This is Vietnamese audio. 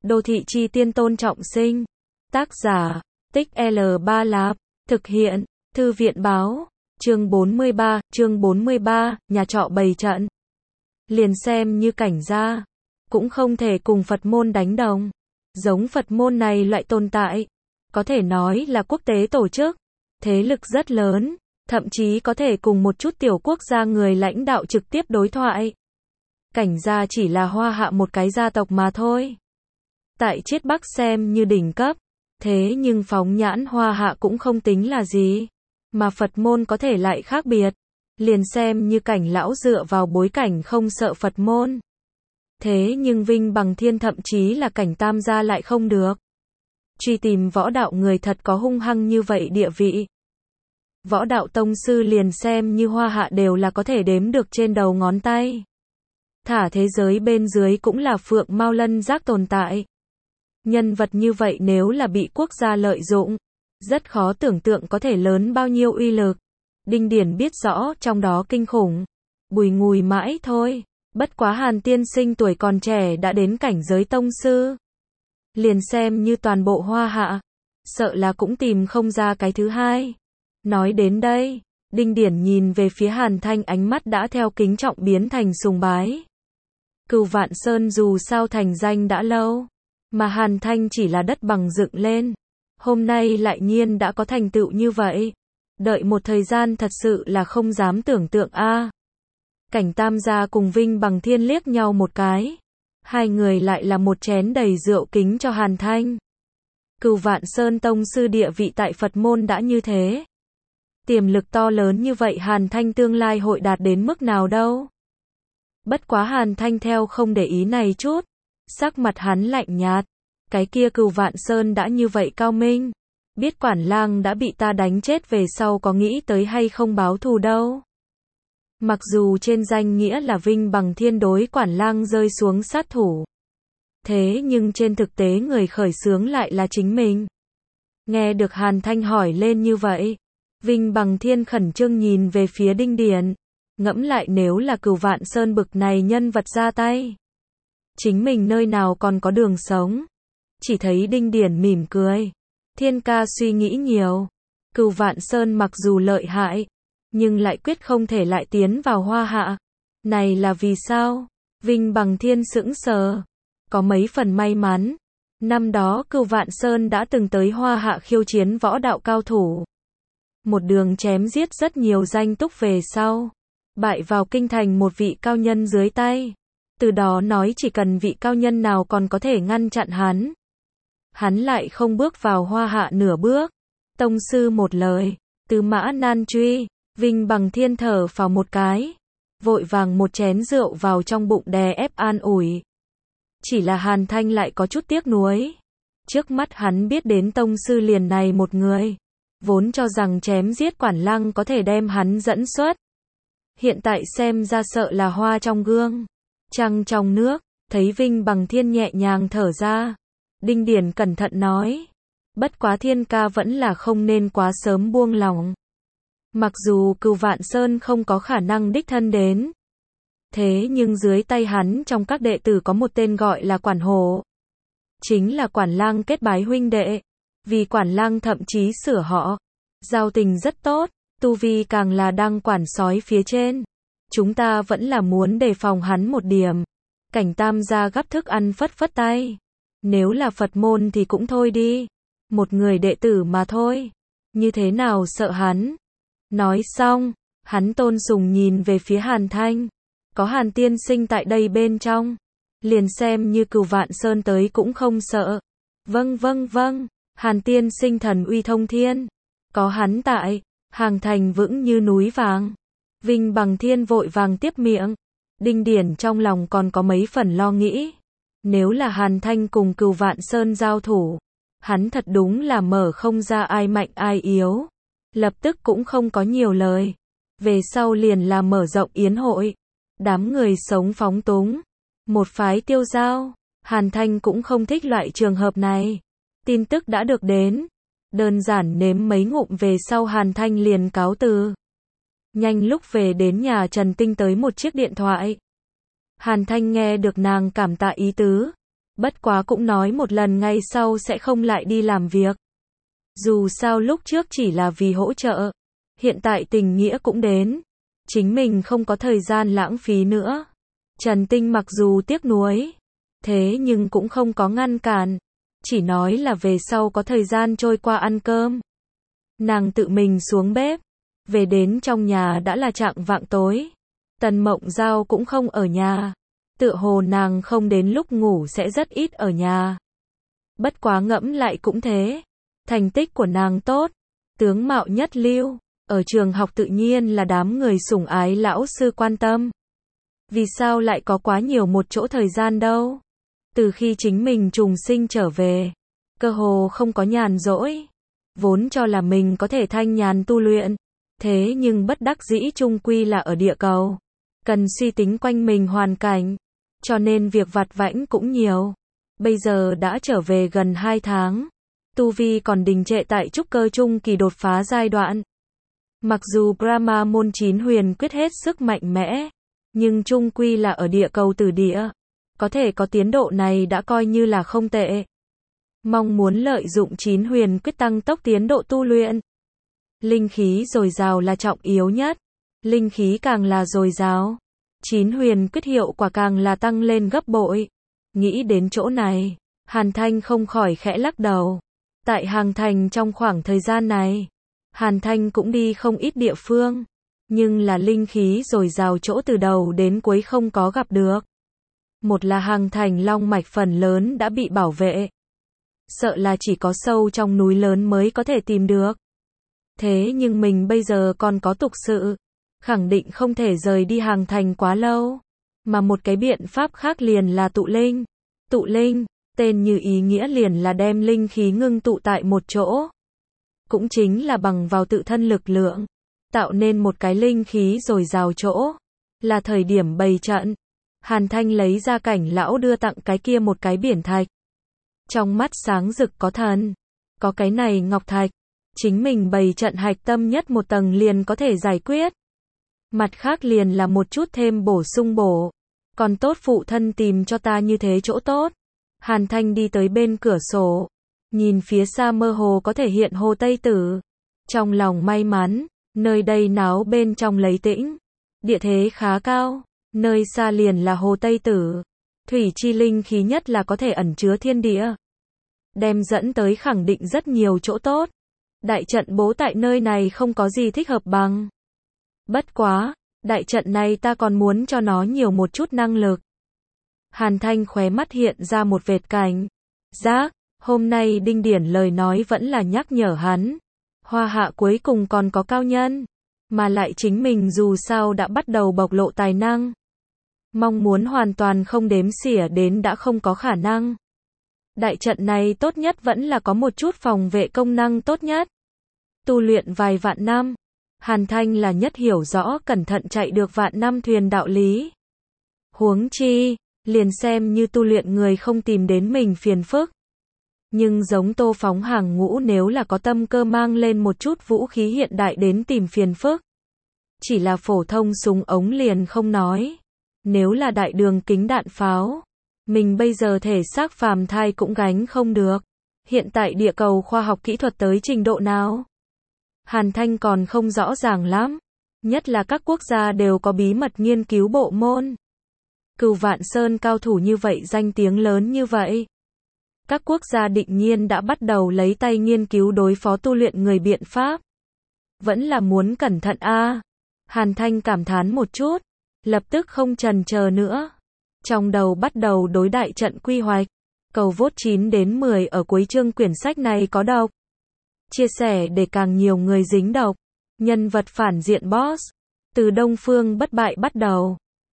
Đô thị chi tiên Tôn Trọng Sinh. Tác giả, Tích L3 Lạp. Thực hiện, Thư viện báo. Chương 43, nhà trọ bày trận. Liền xem như cảnh gia, cũng không thể cùng Phật môn đánh đồng. Giống Phật môn này loại tồn tại, có thể nói là quốc tế tổ chức, thế lực rất lớn, thậm chí có thể cùng một chút tiểu quốc gia người lãnh đạo trực tiếp đối thoại. Cảnh gia chỉ là Hoa Hạ một cái gia tộc mà thôi. Tại Chiết Bắc xem như đỉnh cấp, thế nhưng phóng nhãn Hoa Hạ cũng không tính là gì. Mà Phật môn có thể lại khác biệt. Liền xem như cảnh lão dựa vào bối cảnh không sợ Phật môn. Thế nhưng Vinh Bằng Thiên thậm chí là cảnh Tam gia lại không được. Truy tìm võ đạo người thật có hung hăng như vậy địa vị. Võ đạo tông sư liền xem như Hoa Hạ đều là có thể đếm được trên đầu ngón tay. Thả thế giới bên dưới cũng là phượng mao lân giác tồn tại. Nhân vật như vậy nếu là bị quốc gia lợi dụng, rất khó tưởng tượng có thể lớn bao nhiêu uy lực. Đinh Điển biết rõ trong đó kinh khủng. Bùi ngùi mãi thôi. Bất quá Hàn tiên sinh tuổi còn trẻ đã đến cảnh giới tông sư. Liền xem như toàn bộ Hoa Hạ, sợ là cũng tìm không ra cái thứ hai. Nói đến đây, Đinh Điển nhìn về phía Hàn Thanh, ánh mắt đã theo kính trọng biến thành sùng bái. Cửu Vạn Sơn dù sao thành danh đã lâu, mà Hàn Thanh chỉ là đất bằng dựng lên. Hôm nay lại nhiên đã có thành tựu như vậy. Đợi một thời gian thật sự là không dám tưởng tượng a. Cảnh Tam gia cùng Vinh Bằng Thiên liếc nhau một cái. Hai người lại là một chén đầy rượu kính cho Hàn Thanh. Cửu Vạn Sơn tông sư địa vị tại Phật môn đã như thế. Tiềm lực to lớn như vậy Hàn Thanh tương lai hội đạt đến mức nào đâu. Bất quá Hàn Thanh theo không để ý này chút. Sắc mặt hắn lạnh nhạt. Cái kia Cửu Vạn Sơn đã như vậy cao minh. Biết Quản Lang đã bị ta đánh chết về sau có nghĩ tới hay không báo thù đâu. Mặc dù trên danh nghĩa là Vinh Bằng Thiên đối Quản Lang rơi xuống sát thủ. Thế nhưng trên thực tế người khởi xướng lại là chính mình. Nghe được Hàn Thanh hỏi lên như vậy, Vinh Bằng Thiên khẩn trương nhìn về phía Đinh Điển. Ngẫm lại nếu là Cửu Vạn Sơn bực này nhân vật ra tay, chính mình nơi nào còn có đường sống. Chỉ thấy Đinh Điển mỉm cười. Thiên ca suy nghĩ nhiều. Cửu Vạn Sơn mặc dù lợi hại, nhưng lại quyết không thể lại tiến vào Hoa Hạ. Này là vì sao? Vinh Bằng Thiên sững sờ. Có mấy phần may mắn. Năm đó Cửu Vạn Sơn đã từng tới Hoa Hạ khiêu chiến võ đạo cao thủ. Một đường chém giết rất nhiều danh túc về sau. Bại vào kinh thành một vị cao nhân dưới tay. Từ đó nói chỉ cần vị cao nhân nào còn có thể ngăn chặn hắn. Hắn lại không bước vào Hoa Hạ nửa bước. Tông sư một lời. Tứ mã nan truy. Vinh Bằng Thiên thở phào một cái. Vội vàng một chén rượu vào trong bụng đè ép an ủi. Chỉ là Hàn Thanh lại có chút tiếc nuối. Trước mắt hắn biết đến tông sư liền này một người. Vốn cho rằng chém giết Quản Lang có thể đem hắn dẫn xuất. Hiện tại xem ra sợ là hoa trong gương. Trăng trong nước. Thấy Vinh Bằng Thiên nhẹ nhàng thở ra. Đinh Điển cẩn thận nói. Bất quá Thiên ca vẫn là không nên quá sớm buông lòng. Mặc dù Cửu Vạn Sơn không có khả năng đích thân đến. Thế nhưng dưới tay hắn trong các đệ tử có một tên gọi là Quản Hổ. Chính là Quản Lang kết bái huynh đệ. Vì Quản Lang thậm chí sửa họ. Giao tình rất tốt. Tu vi càng là đang quản sói phía trên. Chúng ta vẫn là muốn đề phòng hắn một điểm. Cảnh Tam gia gắp thức ăn phất phất tay. Nếu là Phật môn thì cũng thôi đi. Một người đệ tử mà thôi. Như thế nào sợ hắn. Nói xong, hắn tôn sùng nhìn về phía Hàn Thanh. Có Hàn tiên sinh tại đây bên trong. Liền xem như Cửu Vạn Sơn tới cũng không sợ. Vâng. Hàn tiên sinh thần uy thông thiên. Có hắn tại, hàng thành vững như núi vàng. Vinh Bằng Thiên vội vàng tiếp miệng. Đinh Điển trong lòng còn có mấy phần lo nghĩ. Nếu là Hàn Thanh cùng Cửu Vạn Sơn giao thủ, hắn thật đúng là mở không ra ai mạnh ai yếu. Lập tức cũng không có nhiều lời. Về sau liền là mở rộng yến hội. Đám người sống phóng túng. Một phái tiêu dao. Hàn Thanh cũng không thích loại trường hợp này. Tin tức đã được đến. Đơn giản nếm mấy ngụm về sau Hàn Thanh liền cáo từ. Nhanh lúc về đến nhà Trần Tinh tới một chiếc điện thoại. Hàn Thanh nghe được nàng cảm tạ ý tứ. Bất quá cũng nói một lần ngay sau sẽ không lại đi làm việc. Dù sao lúc trước chỉ là vì hỗ trợ, hiện tại tình nghĩa cũng đến, chính mình không có thời gian lãng phí nữa. Trần Tinh mặc dù tiếc nuối, thế nhưng cũng không có ngăn cản, chỉ nói là về sau có thời gian trôi qua ăn cơm. Nàng tự mình xuống bếp, về đến trong nhà đã là chạng vạng tối. Tần Mộng Giao cũng không ở nhà, tựa hồ nàng không đến lúc ngủ sẽ rất ít ở nhà. Bất quá ngẫm lại cũng thế, thành tích của nàng tốt, tướng mạo nhất lưu, ở trường học tự nhiên là đám người sủng ái lão sư quan tâm. Vì sao lại có quá nhiều một chỗ thời gian đâu? Từ khi chính mình trùng sinh trở về, cơ hồ không có nhàn rỗi, vốn cho là mình có thể thanh nhàn tu luyện, thế nhưng bất đắc dĩ chung quy là ở địa cầu, cần suy tính quanh mình hoàn cảnh, cho nên việc vặt vãnh cũng nhiều. Bây giờ đã trở về gần 2 tháng, tu vi còn đình trệ tại trúc cơ trung kỳ đột phá giai đoạn. Mặc dù Brahma môn 9 huyền quyết hết sức mạnh mẽ, nhưng chung quy là ở địa cầu tử địa, có thể có tiến độ này đã coi như là không tệ. Mong muốn lợi dụng 9 huyền quyết tăng tốc tiến độ tu luyện. Linh khí dồi dào là trọng yếu nhất, linh khí càng là dồi dào, 9 huyền quyết hiệu quả càng là tăng lên gấp bội. Nghĩ đến chỗ này, Hàn Thanh không khỏi khẽ lắc đầu. Tại Hàng Thành trong khoảng thời gian này, Hàn Thanh cũng đi không ít địa phương, nhưng là linh khí dồi dào chỗ từ đầu đến cuối không có gặp được. Một là Hàng Thành long mạch phần lớn đã bị bảo vệ, sợ là chỉ có sâu trong núi lớn mới có thể tìm được. Thế nhưng mình bây giờ còn có tục sự, khẳng định không thể rời đi Hàng Thành quá lâu. Mà một cái biện pháp khác liền là tụ linh. Tụ linh, tên như ý nghĩa liền là đem linh khí ngưng tụ tại một chỗ. Cũng chính là bằng vào tự thân lực lượng, tạo nên một cái linh khí dồi dào chỗ. Là thời điểm bày trận, Hàn Thanh lấy ra Cảnh lão đưa tặng cái kia một cái biển thạch. Trong mắt sáng rực có thần, có cái này ngọc thạch, chính mình bày trận hạch tâm nhất một tầng liền có thể giải quyết. Mặt khác liền là một chút thêm bổ sung bổ. Còn tốt phụ thân tìm cho ta như thế chỗ tốt. Hàn Thanh đi tới bên cửa sổ, nhìn phía xa mơ hồ có thể hiện Hồ Tây Tử. Trong lòng may mắn, nơi đây náo bên trong lấy tĩnh. Địa thế khá cao, nơi xa liền là Hồ Tây Tử. Thủy chi linh khí nhất là có thể ẩn chứa thiên địa. Đem dẫn tới khẳng định rất nhiều chỗ tốt. Đại trận bố tại nơi này không có gì thích hợp bằng. Bất quá, đại trận này ta còn muốn cho nó nhiều một chút năng lực. Hàn Thanh khóe mắt hiện ra một vệt cảnh giác, hôm nay Đinh Điển lời nói vẫn là nhắc nhở hắn. Hoa hạ cuối cùng còn có cao nhân, mà lại chính mình dù sao đã bắt đầu bộc lộ tài năng. Mong muốn hoàn toàn không đếm xỉa đến đã không có khả năng. Đại trận này tốt nhất vẫn là có một chút phòng vệ công năng tốt nhất. Tu luyện vài vạn năm, Hàn Thanh là nhất hiểu rõ cẩn thận chạy được vạn năm thuyền đạo lý. Huống chi, liền xem như tu luyện người không tìm đến mình phiền phức. Nhưng giống Tô Phóng hàng ngũ nếu là có tâm cơ mang lên một chút vũ khí hiện đại đến tìm phiền phức. Chỉ là phổ thông súng ống liền không nói. Nếu là đại đường kính đạn pháo, mình bây giờ thể xác phàm thai cũng gánh không được. Hiện tại địa cầu khoa học kỹ thuật tới trình độ nào? Hàn Thanh còn không rõ ràng lắm. Nhất là các quốc gia đều có bí mật nghiên cứu bộ môn. Cửu Vạn Sơn cao thủ như vậy danh tiếng lớn như vậy. Các quốc gia định nhiên đã bắt đầu lấy tay nghiên cứu đối phó tu luyện người biện pháp. Vẫn là muốn cẩn thận a. Hàn Thanh cảm thán một chút, lập tức không chần chờ nữa. Trong đầu bắt đầu đối đại trận quy hoạch. Cầu vote 9 đến 10 ở cuối chương quyển sách này có đọc. Chia sẻ để càng nhiều người dính đọc. Nhân vật phản diện boss. Từ Đông Phương bất bại bắt đầu.